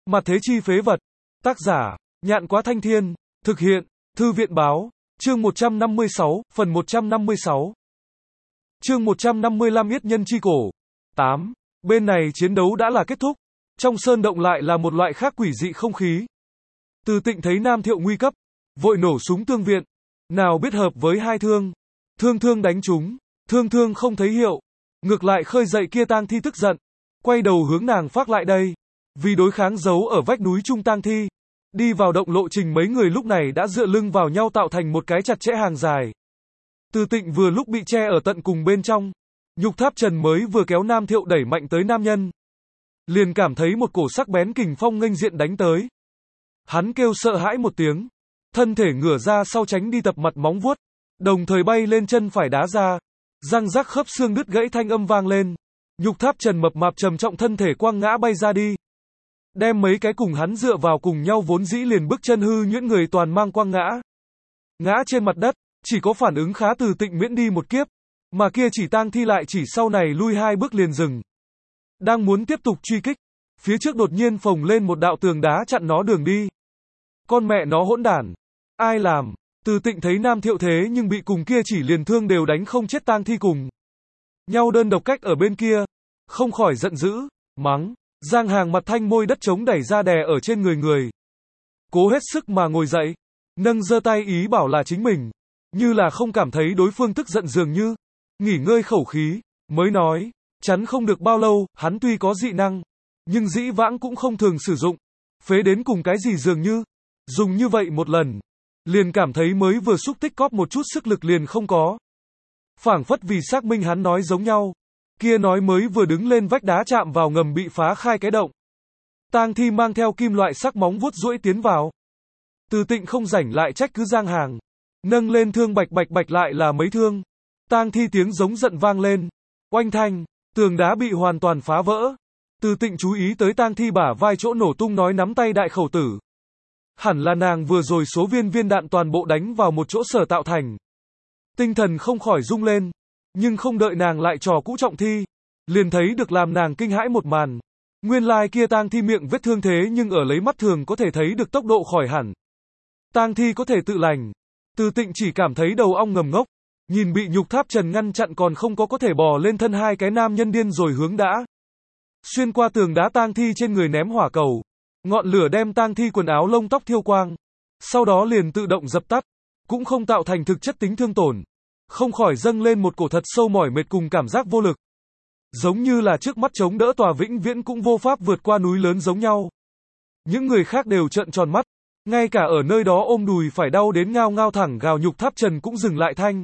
Mặt thế chi phế vật. Tác giả, Nhạn Quá Thanh Thiên. Thực hiện, Thư viện Báo. Chương 156, phần 156. Chương 155 Yết nhân chi cổ. 8. Bên này chiến đấu đã là kết thúc. Trong sơn động lại là một loại khác quỷ dị không khí. Từ Tịnh thấy Nam Thiệu nguy cấp, vội nổ súng tương viện. Nào biết hợp với hai thương. Thương đánh trúng. Thương không thấy hiệu. Ngược lại khơi dậy kia tang thi tức giận. Quay đầu hướng nàng phát lại đây. Vì đối kháng giấu ở vách núi trung tang thi. Đi vào động lộ trình mấy người lúc này đã dựa lưng vào nhau tạo thành một cái chặt chẽ hàng dài. Từ Tịnh vừa lúc bị che ở tận cùng bên trong. Nhục Tháp Trần mới vừa kéo Nam Thiệu đẩy mạnh tới nam nhân. Liền cảm thấy một cổ sắc bén kình phong nghênh diện đánh tới. Hắn kêu sợ hãi một tiếng. Thân thể ngửa ra sau tránh đi tập mặt móng vuốt. Đồng thời bay lên chân phải đá ra. Răng rắc khớp xương đứt gãy thanh âm vang lên. Nhục Tháp Trần mập mạp trầm trọng thân thể quăng ngã bay ra đi. Đem mấy cái cùng hắn dựa vào cùng nhau vốn dĩ liền bước chân hư nhuyễn người toàn mang quăng ngã. Ngã trên mặt đất, chỉ có phản ứng khá Từ Tịnh miễn đi một kiếp. Mà kia chỉ tang thi lại chỉ sau này lui hai bước liền dừng. Đang muốn tiếp tục truy kích. Phía trước đột nhiên phồng lên một đạo tường đá chặn nó đường đi. Con mẹ nó hỗn đản. Ai làm? Từ Tịnh thấy Nam Thiệu thế nhưng bị cùng kia chỉ liền thương đều đánh không chết tang thi cùng nhau đơn độc cách ở bên kia. Không khỏi giận dữ, mắng. Giang Hàng mặt thanh môi đất trống đẩy ra đè ở trên người. Cố hết sức mà ngồi dậy. Nâng giơ tay ý bảo là chính mình. Như là không cảm thấy đối phương tức giận dường như. Nghỉ ngơi khẩu khí. Mới nói. Chắn không được bao lâu, hắn tuy có dị năng. Nhưng dĩ vãng cũng không thường sử dụng. Phế đến cùng cái gì dường như. Dùng như vậy một lần. Liền cảm thấy mới vừa xúc tích cóp một chút sức lực liền không có. Phảng phất vì xác minh hắn nói giống nhau. Kia nói mới vừa đứng lên vách đá chạm vào ngầm bị phá khai cái động. Tang thi mang theo kim loại sắc móng vuốt duỗi tiến vào. Từ Tịnh không rảnh lại trách cứ Giang Hàng. Nâng lên thương bạch bạch lại là mấy thương. Tang thi tiếng giống giận vang lên. Oanh thanh, tường đá bị hoàn toàn phá vỡ. Từ Tịnh chú ý tới tang thi bả vai chỗ nổ tung nói nắm tay đại khẩu tử. Hẳn là nàng vừa rồi số viên đạn toàn bộ đánh vào một chỗ sở tạo thành. Tinh thần không khỏi rung lên. Nhưng không đợi nàng lại trò cũ trọng thi. Liền thấy được làm nàng kinh hãi một màn. Nguyên lai kia tang thi miệng vết thương thế nhưng ở lấy mắt thường có thể thấy được tốc độ khỏi hẳn. Tang thi có thể tự lành. Từ Tịnh chỉ cảm thấy đầu ong ngầm ngốc. Nhìn bị Nhục Tháp Trần ngăn chặn còn không có thể bò lên thân hai cái nam nhân điên rồi hướng đã. Xuyên qua tường đá tang thi trên người ném hỏa cầu. Ngọn lửa đem tang thi quần áo lông tóc thiêu quang. Sau đó liền tự động dập tắt. Cũng không tạo thành thực chất tính thương tổn. Không khỏi dâng lên một cổ thật sâu mỏi mệt cùng cảm giác vô lực. Giống như là trước mắt chống đỡ tòa vĩnh viễn cũng vô pháp vượt qua núi lớn giống nhau. Những người khác đều trợn tròn mắt. Ngay cả ở nơi đó ôm đùi phải đau đến ngao ngao thẳng gào Nhục Tháp Trần cũng dừng lại thanh.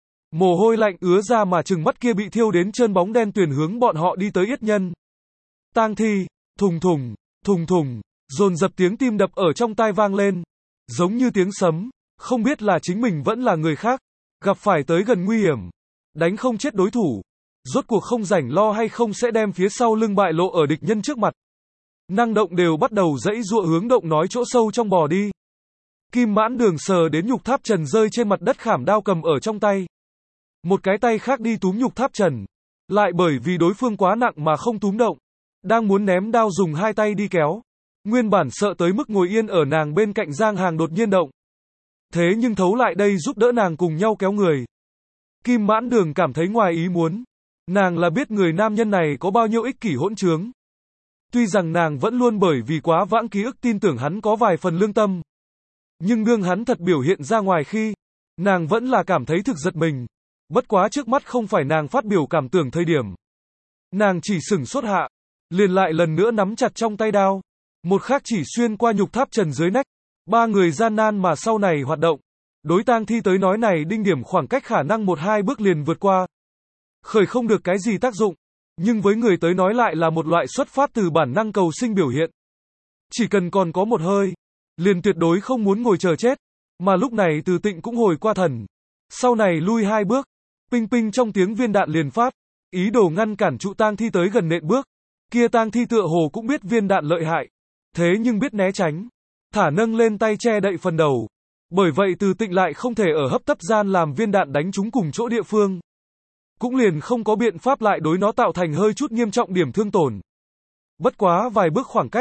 Mồ hôi lạnh ứa ra mà trừng mắt kia bị thiêu đến trơn bóng đen tuyền hướng bọn họ đi tới Yết nhân. Tang thi, thùng thùng, dồn dập tiếng tim đập ở trong tai vang lên. Giống như tiếng sấm, không biết là chính mình vẫn là người khác. Gặp phải tới gần nguy hiểm. Đánh không chết đối thủ. Rốt cuộc không rảnh lo hay không sẽ đem phía sau lưng bại lộ ở địch nhân trước mặt. Năng động đều bắt đầu dãy dụa hướng động nói chỗ sâu trong bò đi. Kim Mãn Đường sờ đến Nhục Tháp Trần rơi trên mặt đất khảm đao cầm ở trong tay. Một cái tay khác đi túm Nhục Tháp Trần. Lại bởi vì đối phương quá nặng mà không túm động. Đang muốn ném đao dùng hai tay đi kéo. Nguyên bản sợ tới mức ngồi yên ở nàng bên cạnh Giang Hàng đột nhiên động. Thế nhưng thấu lại đây giúp đỡ nàng cùng nhau kéo người. Kim Mãn Đường cảm thấy ngoài ý muốn. Nàng là biết người nam nhân này có bao nhiêu ích kỷ hỗn trướng. Tuy rằng nàng vẫn luôn bởi vì quá vãng ký ức tin tưởng hắn có vài phần lương tâm. Nhưng đương hắn thật biểu hiện ra ngoài khi, nàng vẫn là cảm thấy thực giật mình. Bất quá trước mắt không phải nàng phát biểu cảm tưởng thời điểm. Nàng chỉ sửng sốt hạ. Liền lại lần nữa nắm chặt trong tay đao. Một khác chỉ xuyên qua Nhục Tháp Trần dưới nách. Ba người gian nan mà sau này hoạt động. Đối tang thi tới nói này đinh điểm khoảng cách khả năng 1-2 bước liền vượt qua. Khởi không được cái gì tác dụng. Nhưng với người tới nói lại là một loại xuất phát từ bản năng cầu sinh biểu hiện. Chỉ cần còn có một hơi. Liền tuyệt đối không muốn ngồi chờ chết. Mà lúc này Từ Tịnh cũng hồi qua thần. Sau này lui 2 bước. Ping trong tiếng viên đạn liền phát. Ý đồ ngăn cản trụ tang thi tới gần nện bước. Kia tang thi tựa hồ cũng biết viên đạn lợi hại. Thế nhưng biết né tránh. Thả nâng lên tay che đậy phần đầu. Bởi vậy Từ Tịnh lại không thể ở hấp tấp gian làm viên đạn đánh trúng cùng chỗ địa phương. Cũng liền không có biện pháp lại đối nó tạo thành hơi chút nghiêm trọng điểm thương tổn. Bất quá vài bước khoảng cách.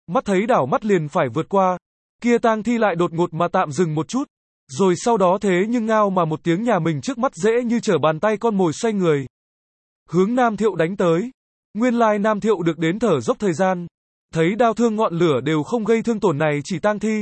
mắt thấy đảo mắt liền phải vượt qua. Kia tang thi lại đột ngột mà tạm dừng một chút. Rồi sau đó thế nhưng ngao mà một tiếng nhà mình trước mắt dễ như trở bàn tay con mồi xoay người. Hướng Nam Thiệu đánh tới. Nguyên lai Nam Thiệu được đến thở dốc thời gian. Thấy đao thương ngọn lửa đều không gây thương tổn này chỉ tang thi.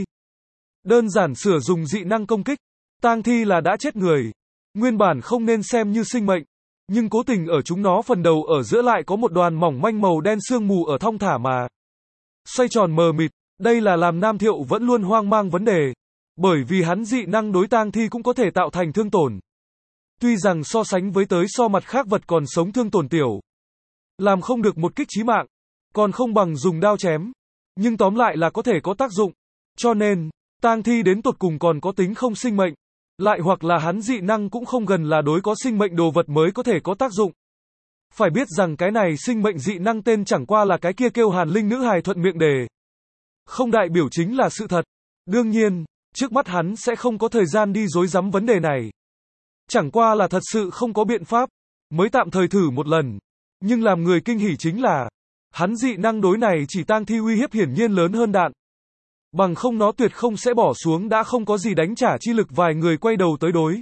Đơn giản sử dụng dị năng công kích. Tang thi là đã chết người. Nguyên bản không nên xem như sinh mệnh. Nhưng cố tình ở chúng nó phần đầu ở giữa lại có một đoàn mỏng manh màu đen sương mù ở thong thả mà xoay tròn mờ mịt. Đây là làm Nam Thiệu vẫn luôn hoang mang vấn đề. Bởi vì hắn dị năng đối tang thi cũng có thể tạo thành thương tổn. Tuy rằng so sánh với tới so mặt khác vật còn sống thương tổn tiểu. Làm không được một kích chí mạng. Còn không bằng dùng đao chém. Nhưng tóm lại là có thể có tác dụng. Cho nên, tang thi đến tột cùng còn có tính không sinh mệnh. Lại hoặc là hắn dị năng cũng không gần là đối có sinh mệnh đồ vật mới có thể có tác dụng. Phải biết rằng cái này sinh mệnh dị năng tên chẳng qua là cái kia kêu Hàn Linh nữ hài thuận miệng đề. Không đại biểu chính là sự thật. Đương nhiên, trước mắt hắn sẽ không có thời gian đi dối rắm vấn đề này. Chẳng qua là thật sự không có biện pháp, mới tạm thời thử một lần. Nhưng làm người kinh hỉ chính là, hắn dị năng đối này chỉ tang thi uy hiếp hiển nhiên lớn hơn đạn. Bằng không nó tuyệt không sẽ bỏ xuống đã không có gì đánh trả chi lực vài người quay đầu tới đối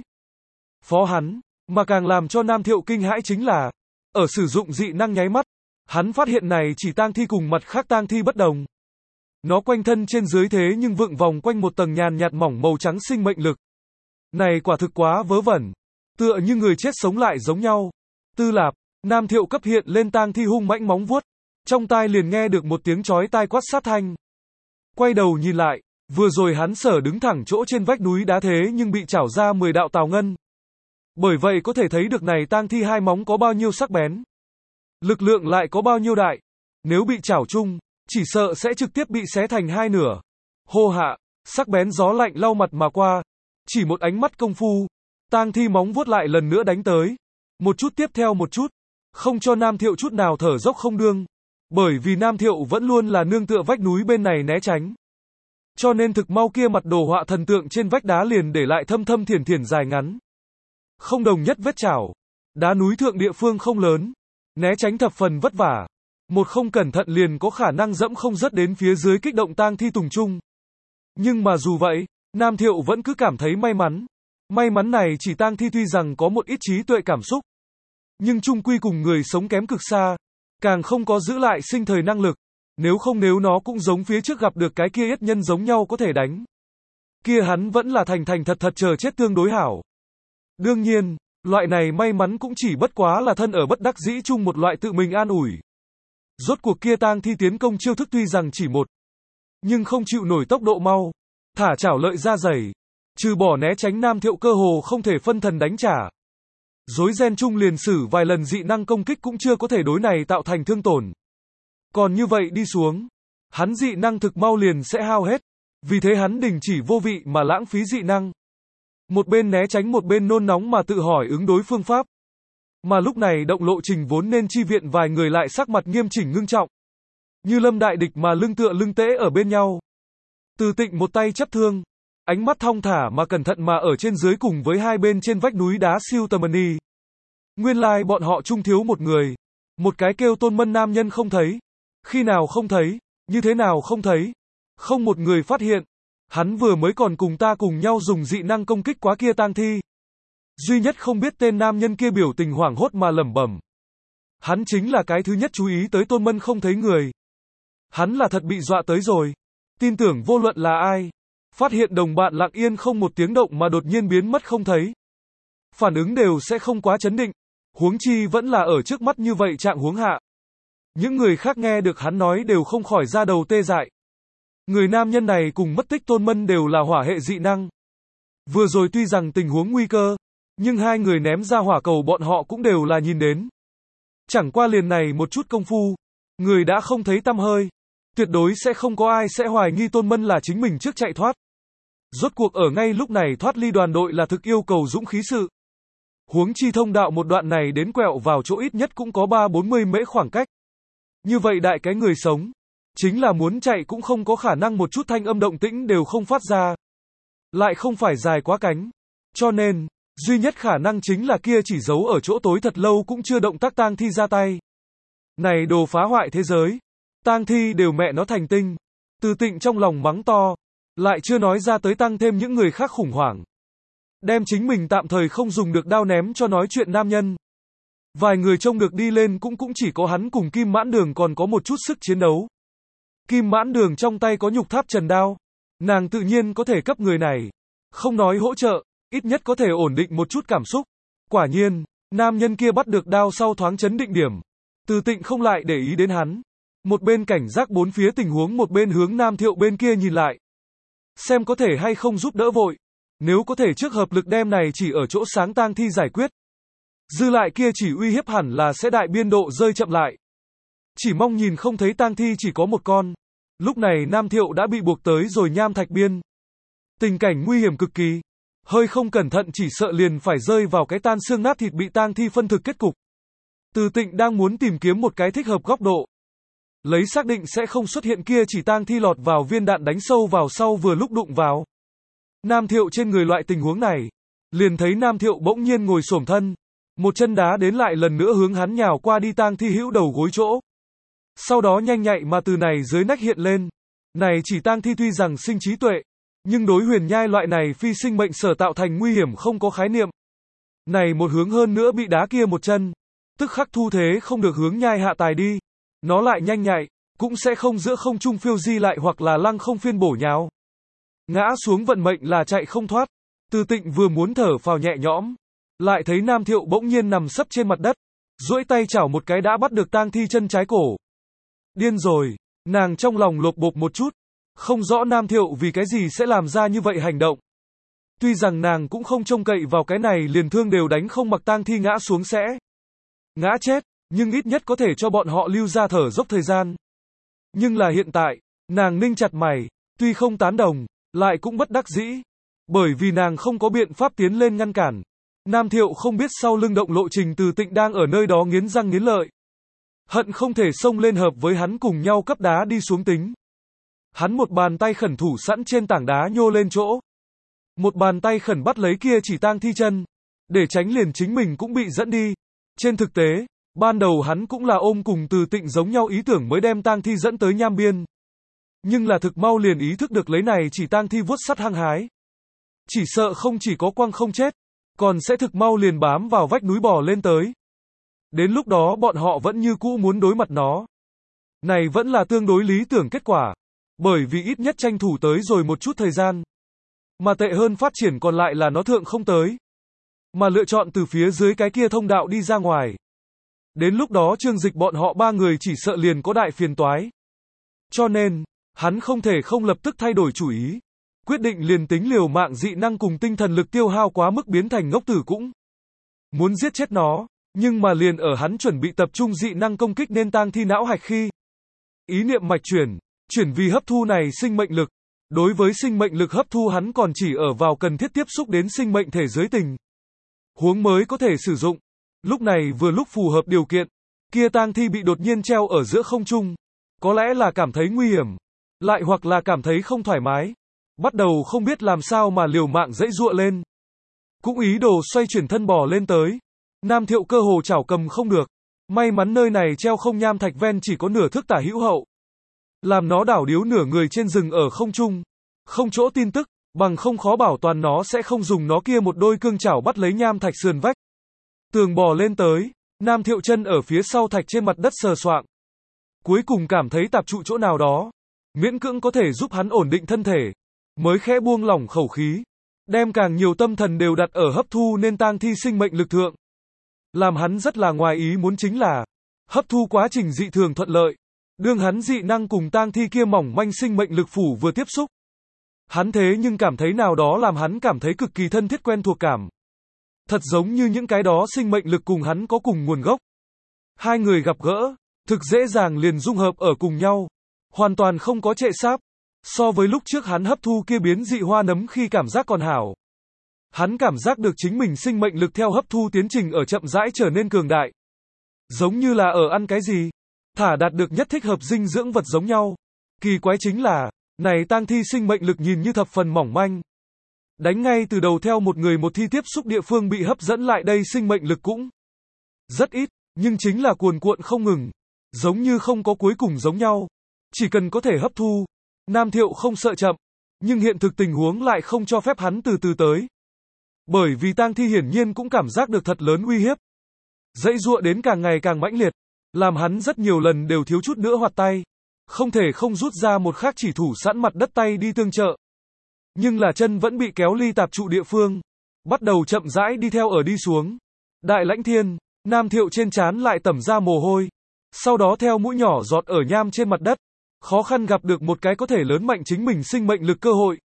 phó hắn, mà càng làm cho Nam Thiệu kinh hãi chính là, ở sử dụng dị năng nháy mắt, hắn phát hiện này chỉ tang thi cùng mặt khác tang thi bất đồng. Nó quanh thân trên dưới thế nhưng vượng vòng quanh một tầng nhàn nhạt mỏng màu trắng sinh mệnh lực. Này quả thực quá vớ vẩn, tựa như người chết sống lại giống nhau. Tư lạp, Nam Thiệu cấp hiện lên tang thi hung mãnh móng vuốt, trong tai liền nghe được một tiếng chói tai quát sát thanh. Quay đầu nhìn lại, vừa rồi hắn sở đứng thẳng chỗ trên vách núi đá thế nhưng bị chảo ra 10 đạo tào ngân. Bởi vậy có thể thấy được này tang thi hai móng có bao nhiêu sắc bén. Lực lượng lại có bao nhiêu đại. Nếu bị chảo chung, chỉ sợ sẽ trực tiếp bị xé thành hai nửa. Hô hạ, sắc bén gió lạnh lau mặt mà qua. Chỉ một ánh mắt công phu, tang thi móng vuốt lại lần nữa đánh tới. Một chút tiếp theo một chút, không cho Nam Thiệu chút nào thở dốc không đương. Bởi vì Nam Thiệu vẫn luôn là nương tựa vách núi bên này né tránh. Cho nên thực mau kia mặt đồ họa thần tượng trên vách đá liền để lại thâm thâm thiển thiển dài ngắn. Không đồng nhất vết chảo. Đá núi thượng địa phương không lớn. Né tránh thập phần vất vả. Một không cẩn thận liền có khả năng dẫm không rớt đến phía dưới kích động tang thi tùng trung. Nhưng mà dù vậy, Nam Thiệu vẫn cứ cảm thấy may mắn. May mắn này chỉ tang thi tuy rằng có một ít trí tuệ cảm xúc. Nhưng chung quy cùng người sống kém cực xa. Càng không có giữ lại sinh thời năng lực. Nếu không nếu nó cũng giống phía trước gặp được cái kia yết nhân giống nhau có thể đánh. Kia hắn vẫn là thành thật chờ chết tương đối hảo. Đương nhiên, loại này may mắn cũng chỉ bất quá là thân ở bất đắc dĩ chung một loại tự mình an ủi. Rốt cuộc kia tang thi tiến công chiêu thức tuy rằng chỉ một, nhưng không chịu nổi tốc độ mau, thả chảo lợi ra dày, trừ bỏ né tránh Nam Thiệu cơ hồ không thể phân thần đánh trả. Rối ren chung liền sử vài lần dị năng công kích cũng chưa có thể đối này tạo thành thương tổn. Còn như vậy đi xuống, hắn dị năng thực mau liền sẽ hao hết, vì thế hắn đình chỉ vô vị mà lãng phí dị năng. Một bên né tránh một bên nôn nóng mà tự hỏi ứng đối phương pháp. Mà lúc này động lộ trình vốn nên chi viện vài người lại sắc mặt nghiêm chỉnh ngưng trọng. Như lâm đại địch mà lưng tựa lưng tễ ở bên nhau. Từ Tịnh một tay chấp thương, ánh mắt thong thả mà cẩn thận mà ở trên dưới cùng với hai bên trên vách núi đá siêu tầm đi. Nguyên lai bọn họ chung thiếu một người. Một cái kêu Tôn Mân nam nhân không thấy. Khi nào không thấy, như thế nào không thấy. Không một người phát hiện. Hắn vừa mới còn cùng ta cùng nhau dùng dị năng công kích quá kia tang thi. Duy nhất không biết tên nam nhân kia biểu tình hoảng hốt mà lẩm bẩm. Hắn chính là cái thứ nhất chú ý tới Tôn Mân không thấy người. Hắn là thật bị dọa tới rồi. Tin tưởng vô luận là ai. Phát hiện đồng bạn lặng yên không một tiếng động mà đột nhiên biến mất không thấy. Phản ứng đều sẽ không quá chấn định. Huống chi vẫn là ở trước mắt như vậy trạng huống hạ. Những người khác nghe được hắn nói đều không khỏi ra đầu tê dại. Người nam nhân này cùng mất tích Tôn Mân đều là hỏa hệ dị năng. Vừa rồi tuy rằng tình huống nguy cơ, nhưng hai người ném ra hỏa cầu bọn họ cũng đều là nhìn đến. Chẳng qua liền này một chút công phu, người đã không thấy tăm hơi. Tuyệt đối sẽ không có ai sẽ hoài nghi Tôn Mân là chính mình trước chạy thoát. Rốt cuộc ở ngay lúc này thoát ly đoàn đội là thực yêu cầu dũng khí sự. Huống chi thông đạo một đoạn này đến quẹo vào chỗ ít nhất cũng có 3-40 mễ khoảng cách. Như vậy đại cái người sống, chính là muốn chạy cũng không có khả năng một chút thanh âm động tĩnh đều không phát ra. Lại không phải dài quá cánh. Cho nên, duy nhất khả năng chính là kia chỉ giấu ở chỗ tối thật lâu cũng chưa động tác tang thi ra tay. Này đồ phá hoại thế giới. Tang thi đều mẹ nó thành tinh. Từ Tịnh trong lòng mắng to, lại chưa nói ra tới tăng thêm những người khác khủng hoảng. Đem chính mình tạm thời không dùng được đao ném cho nói chuyện nam nhân. Vài người trông được đi lên cũng chỉ có hắn cùng Kim Mãn Đường còn có một chút sức chiến đấu. Kim Mãn Đường trong tay có nhục tháp trần đao. Nàng tự nhiên có thể cấp người này. Không nói hỗ trợ, ít nhất có thể ổn định một chút cảm xúc. Quả nhiên, nam nhân kia bắt được đao sau thoáng chấn định điểm. Từ Tịnh không lại để ý đến hắn. Một bên cảnh giác bốn phía tình huống, một bên hướng Nam Thiệu bên kia nhìn lại. Xem có thể hay không giúp đỡ vội. Nếu có thể trước hợp lực đem này chỉ ở chỗ sáng tang thi giải quyết. Dư lại kia chỉ uy hiếp hẳn là sẽ đại biên độ rơi chậm lại. Chỉ mong nhìn không thấy tang thi chỉ có một con. Lúc này Nam Thiệu đã bị buộc tới rồi nham thạch biên. Tình cảnh nguy hiểm cực kỳ. Hơi không cẩn thận chỉ sợ liền phải rơi vào cái tan xương nát thịt bị tang thi phân thực kết cục. Từ Tịnh đang muốn tìm kiếm một cái thích hợp góc độ. Lấy xác định sẽ không xuất hiện kia chỉ tang thi lọt vào viên đạn đánh sâu vào sau vừa lúc đụng vào. Nam Thiệu trên người loại tình huống này. Liền thấy Nam Thiệu bỗng nhiên ngồi xổm thân. Một chân đá đến lại lần nữa hướng hắn nhào qua đi tang thi hữu đầu gối chỗ. Sau đó nhanh nhạy mà từ này dưới nách hiện lên. Này chỉ tang thi tuy rằng sinh trí tuệ. Nhưng đối huyền nhai loại này phi sinh mệnh sở tạo thành nguy hiểm không có khái niệm. Này một hướng hơn nữa bị đá kia một chân. Tức khắc thu thế không được hướng nhai hạ tài đi. Nó lại nhanh nhạy, cũng sẽ không giữa không trung phiêu di lại hoặc là lăng không phiên bổ nhào. Ngã xuống vận mệnh là chạy không thoát. Từ Tịnh vừa muốn thở phào nhẹ nhõm. Lại thấy Nam Thiệu bỗng nhiên nằm sấp trên mặt đất. Duỗi tay chảo một cái đã bắt được tang thi chân trái cổ. Điên rồi, nàng trong lòng lột bột một chút. Không rõ Nam Thiệu vì cái gì sẽ làm ra như vậy hành động. Tuy rằng nàng cũng không trông cậy vào cái này liền thương đều đánh không mặc tang thi ngã xuống sẽ ngã chết, nhưng ít nhất có thể cho bọn họ lưu ra thở dốc thời gian. Nhưng là hiện tại, nàng ninh chặt mày, tuy không tán đồng, lại cũng bất đắc dĩ. Bởi vì nàng không có biện pháp tiến lên ngăn cản. Nam Thiệu không biết sau lưng động lộ Trình Từ Tịnh đang ở nơi đó nghiến răng nghiến lợi. Hận không thể xông lên hợp với hắn cùng nhau cấp đá đi xuống tính. Hắn một bàn tay khẩn thủ sẵn trên tảng đá nhô lên chỗ. Một bàn tay khẩn bắt lấy kia chỉ tang thi chân. Để tránh liền chính mình cũng bị dẫn đi. Trên thực tế, ban đầu hắn cũng là ôm cùng Từ Tịnh giống nhau ý tưởng mới đem tang thi dẫn tới nham biên. Nhưng là thực mau liền ý thức được lấy này chỉ tang thi vuốt sắt hăng hái. Chỉ sợ không chỉ có quăng không chết, còn sẽ thực mau liền bám vào vách núi bò lên tới. Đến lúc đó bọn họ vẫn như cũ muốn đối mặt nó. Này vẫn là tương đối lý tưởng kết quả. Bởi vì ít nhất tranh thủ tới rồi một chút thời gian. Mà tệ hơn phát triển còn lại là nó thượng không tới. Mà lựa chọn từ phía dưới cái kia thông đạo đi ra ngoài. Đến lúc đó Trương Dịch bọn họ ba người chỉ sợ liền có đại phiền toái. Cho nên, hắn không thể không lập tức thay đổi chủ ý. Quyết định liền tính liều mạng dị năng cùng tinh thần lực tiêu hao quá mức biến thành ngốc tử cũng muốn giết chết nó. Nhưng mà liền ở hắn chuẩn bị tập trung dị năng công kích nên tang thi não hạch khi. Ý niệm mạch chuyển vì hấp thu này sinh mệnh lực. Đối với sinh mệnh lực hấp thu hắn còn chỉ ở vào cần thiết tiếp xúc đến sinh mệnh thể dưới tình huống mới có thể sử dụng. Lúc này vừa lúc phù hợp điều kiện. Kia tang thi bị đột nhiên treo ở giữa không trung. Có lẽ là cảm thấy nguy hiểm. Lại hoặc là cảm thấy không thoải mái. Bắt đầu không biết làm sao mà liều mạng dãy giụa lên. Cũng ý đồ xoay chuyển thân bò lên tới. Nam Thiệu cơ hồ chảo cầm không được. May mắn nơi này treo không nham thạch ven chỉ có nửa thước tả hữu hậu. Làm nó đảo điếu nửa người trên rừng ở không trung. Không chỗ tin tức, bằng không khó bảo toàn nó sẽ không dùng nó kia một đôi cương chảo bắt lấy nham thạch sườn vách. Tường bò lên tới, Nam Thiệu chân ở phía sau thạch trên mặt đất sờ soạng. Cuối cùng cảm thấy tạp trụ chỗ nào đó. Miễn cưỡng có thể giúp hắn ổn định thân thể. Mới khẽ buông lỏng khẩu khí. Đem càng nhiều tâm thần đều đặt ở hấp thu nên tang thi sinh mệnh lực thượng. Làm hắn rất là ngoài ý muốn chính là hấp thu quá trình dị thường thuận lợi. Đương hắn dị năng cùng tang thi kia mỏng manh sinh mệnh lực phủ vừa tiếp xúc. Hắn thế nhưng cảm thấy nào đó làm hắn cảm thấy cực kỳ thân thiết quen thuộc cảm. Thật giống như những cái đó sinh mệnh lực cùng hắn có cùng nguồn gốc. Hai người gặp gỡ, thực dễ dàng liền dung hợp ở cùng nhau. Hoàn toàn không có trệ sáp. So với lúc trước hắn hấp thu kia biến dị hoa nấm khi cảm giác còn hảo. Hắn cảm giác được chính mình sinh mệnh lực theo hấp thu tiến trình ở chậm rãi trở nên cường đại. Giống như là ở ăn cái gì. Thả đạt được nhất thích hợp dinh dưỡng vật giống nhau. Kỳ quái chính là, này tang thi sinh mệnh lực nhìn như thập phần mỏng manh. Đánh ngay từ đầu theo một người một thi tiếp xúc địa phương bị hấp dẫn lại đây sinh mệnh lực cũng rất ít, nhưng chính là cuồn cuộn không ngừng. Giống như không có cuối cùng giống nhau. Chỉ cần có thể hấp thu, Nam Thiệu không sợ chậm, nhưng hiện thực tình huống lại không cho phép hắn từ từ tới. Bởi vì tang thi hiển nhiên cũng cảm giác được thật lớn uy hiếp. Dãy giụa đến càng ngày càng mãnh liệt, làm hắn rất nhiều lần đều thiếu chút nữa hoạt tay. Không thể không rút ra một khắc chỉ thủ sẵn mặt đất tay đi tương trợ. Nhưng là chân vẫn bị kéo ly tạp trụ địa phương. Bắt đầu chậm rãi đi theo ở đi xuống. Đại lãnh thiên, Nam Thiệu trên trán lại tẩm ra mồ hôi. Sau đó theo mũi nhỏ giọt ở nham trên mặt đất. Khó khăn gặp được một cái có thể lớn mạnh chính mình sinh mệnh lực cơ hội.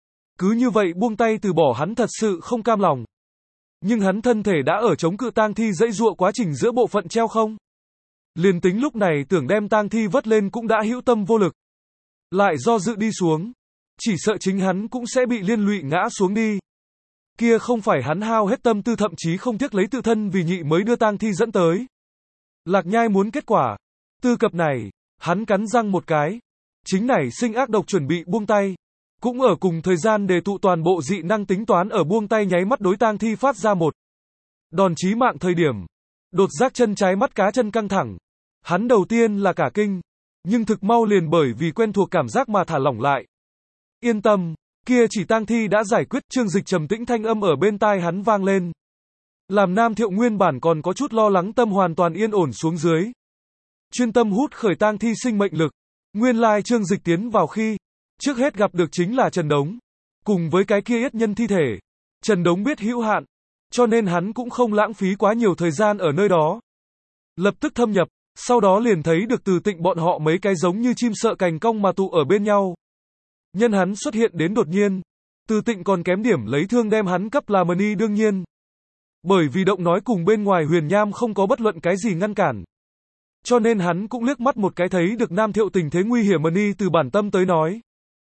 Cứ như vậy buông tay từ bỏ hắn thật sự không cam lòng. Nhưng hắn thân thể đã ở chống cự tang thi dãy giụa quá trình giữa bộ phận treo không. Liền tính lúc này tưởng đem tang thi vất lên cũng đã hữu tâm vô lực. Lại do dự đi xuống. Chỉ sợ chính hắn cũng sẽ bị liên lụy ngã xuống đi. Kia không phải hắn hao hết tâm tư thậm chí không tiếc lấy tự thân vì nhị mới đưa tang thi dẫn tới. Lạc Nhai muốn kết quả. Tư cập này, hắn cắn răng một cái. Chính nảy sinh ác độc chuẩn bị buông tay. Cũng ở cùng thời gian đề tụ toàn bộ dị năng tính toán ở buông tay nháy mắt đối tang thi phát ra một đòn chí mạng thời điểm. Đột giác chân trái mắt cá chân căng thẳng. Hắn đầu tiên là cả kinh. Nhưng thực mau liền bởi vì quen thuộc cảm giác mà thả lỏng lại. Yên tâm, kia chỉ tang thi đã giải quyết. Trương Dịch trầm tĩnh thanh âm ở bên tai hắn vang lên. Làm Nam Thiệu nguyên bản còn có chút lo lắng tâm hoàn toàn yên ổn xuống dưới. Chuyên tâm hút khởi tang thi sinh mệnh lực. Nguyên lai Trương Dịch tiến vào khi trước hết gặp được chính là Trần Đống. Cùng với cái kia yết nhân thi thể. Trần Đống biết hữu hạn. Cho nên hắn cũng không lãng phí quá nhiều thời gian ở nơi đó. Lập tức thâm nhập. Sau đó liền thấy được Từ Tịnh bọn họ mấy cái giống như chim sợ cành cong mà tụ ở bên nhau. Nhân hắn xuất hiện đến đột nhiên. Từ Tịnh còn kém điểm lấy thương đem hắn cấp là Mani đương nhiên. Bởi vì động nói cùng bên ngoài Huyền Nham không có bất luận cái gì ngăn cản. Cho nên hắn cũng liếc mắt một cái thấy được Nam Thiệu tình thế nguy hiểm Mani từ bản tâm tới nói.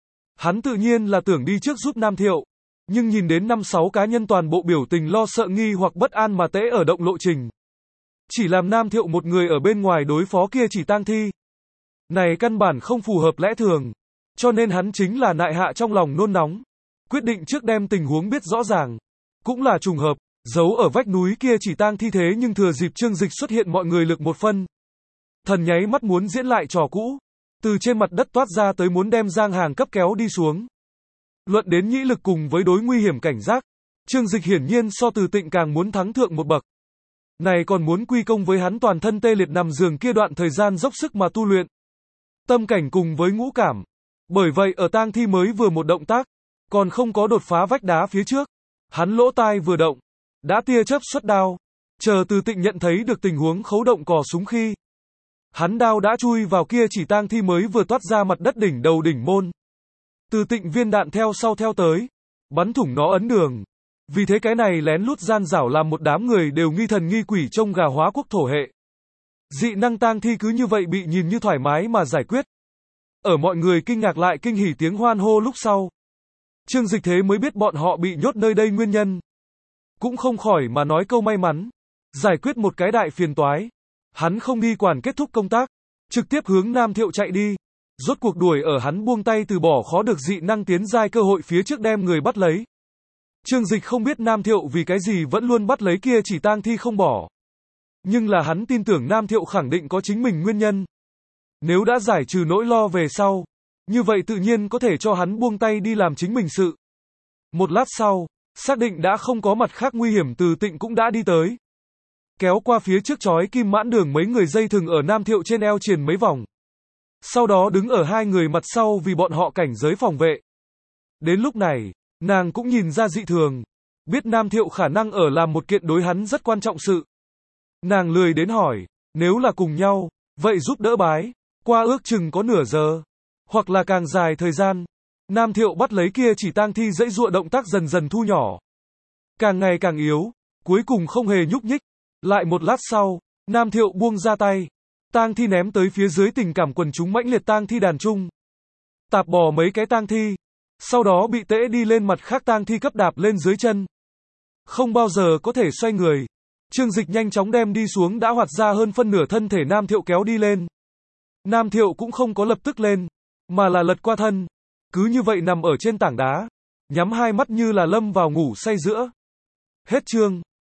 Hắn tự nhiên là tưởng đi trước giúp Nam Thiệu. Nhưng nhìn đến 5-6 cá nhân toàn bộ biểu tình lo sợ nghi hoặc bất an mà tễ ở động lộ trình. Chỉ làm Nam Thiệu một người ở bên ngoài đối phó kia chỉ tang thi. Này căn bản không phù hợp lẽ thường. Cho nên hắn chính là nại hạ trong lòng nôn nóng. Quyết định trước đem tình huống biết rõ ràng. Cũng là trùng hợp. Giấu ở vách núi kia chỉ tang thi thế nhưng thừa dịp Trương Dịch xuất hiện mọi người lực một phân. Thần nháy mắt muốn diễn lại trò cũ. Từ trên mặt đất toát ra tới muốn đem Giang Hàng cấp kéo đi xuống. Luận đến nhĩ lực cùng với đối nguy hiểm cảnh giác. Trương Dịch hiển nhiên so Từ Tịnh càng muốn thắng thượng một bậc. Này còn muốn quy công với hắn toàn thân tê liệt nằm giường kia đoạn thời gian dốc sức mà tu luyện. Tâm cảnh cùng với ngũ cảm. Bởi vậy ở tang thi mới vừa một động tác. Còn không có đột phá vách đá phía trước. Hắn lỗ tai vừa động. Đã tia chớp xuất đao. Chờ Từ Tịnh nhận thấy được tình huống khấu động cò súng khi. Hắn đao đã chui vào kia chỉ tang thi mới vừa toát ra mặt đất đỉnh đầu đỉnh môn. Từ Tịnh viên đạn theo sau theo tới. Bắn thủng nó ấn đường. Vì thế cái này lén lút gian rảo làm một đám người đều nghi thần nghi quỷ trông gà hóa quốc thổ hệ. Dị năng tang thi cứ như vậy bị nhìn như thoải mái mà giải quyết. Ở mọi người kinh ngạc lại kinh hỉ tiếng hoan hô lúc sau. Trương Dịch thế mới biết bọn họ bị nhốt nơi đây nguyên nhân. Cũng không khỏi mà nói câu may mắn. Giải quyết một cái đại phiền toái. Hắn không đi quản kết thúc công tác. Trực tiếp hướng Nam Thiệu chạy đi. Rốt cuộc đuổi ở hắn buông tay từ bỏ khó được dị năng tiến giai cơ hội phía trước đem người bắt lấy. Trương Dịch không biết Nam Thiệu vì cái gì vẫn luôn bắt lấy kia chỉ tang thi không bỏ. Nhưng là hắn tin tưởng Nam Thiệu khẳng định có chính mình nguyên nhân. Nếu đã giải trừ nỗi lo về sau, như vậy tự nhiên có thể cho hắn buông tay đi làm chính mình sự. Một lát sau, xác định đã không có mặt khác nguy hiểm Từ Tịnh cũng đã đi tới. Kéo qua phía trước chói kim mãn đường mấy người dây thừng ở Nam Thiệu trên eo triền mấy vòng. Sau đó đứng ở hai người mặt sau vì bọn họ cảnh giới phòng vệ. Đến lúc này, nàng cũng nhìn ra dị thường. Biết Nam Thiệu khả năng ở làm một kiện đối hắn rất quan trọng sự. Nàng lười đến hỏi, nếu là cùng nhau, vậy giúp đỡ bái. Qua ước chừng có nửa giờ, hoặc là càng dài thời gian. Nam Thiệu bắt lấy kia chỉ tang thi dãy giụa động tác dần dần thu nhỏ. Càng ngày càng yếu, cuối cùng không hề nhúc nhích. Lại một lát sau, Nam Thiệu buông ra tay. Tang thi ném tới phía dưới tình cảm quần chúng mãnh liệt tang thi đàn trung. Tạp bỏ mấy cái tang thi. Sau đó bị tễ đi lên mặt khác tang thi cấp đạp lên dưới chân. Không bao giờ có thể xoay người. Trương Dịch nhanh chóng đem đi xuống đã hoạt ra hơn phân nửa thân thể Nam Thiệu kéo đi lên. Nam Thiệu cũng không có lập tức lên, mà là lật qua thân. Cứ như vậy nằm ở trên tảng đá. Nhắm hai mắt như là lâm vào ngủ say giữa. Hết chương.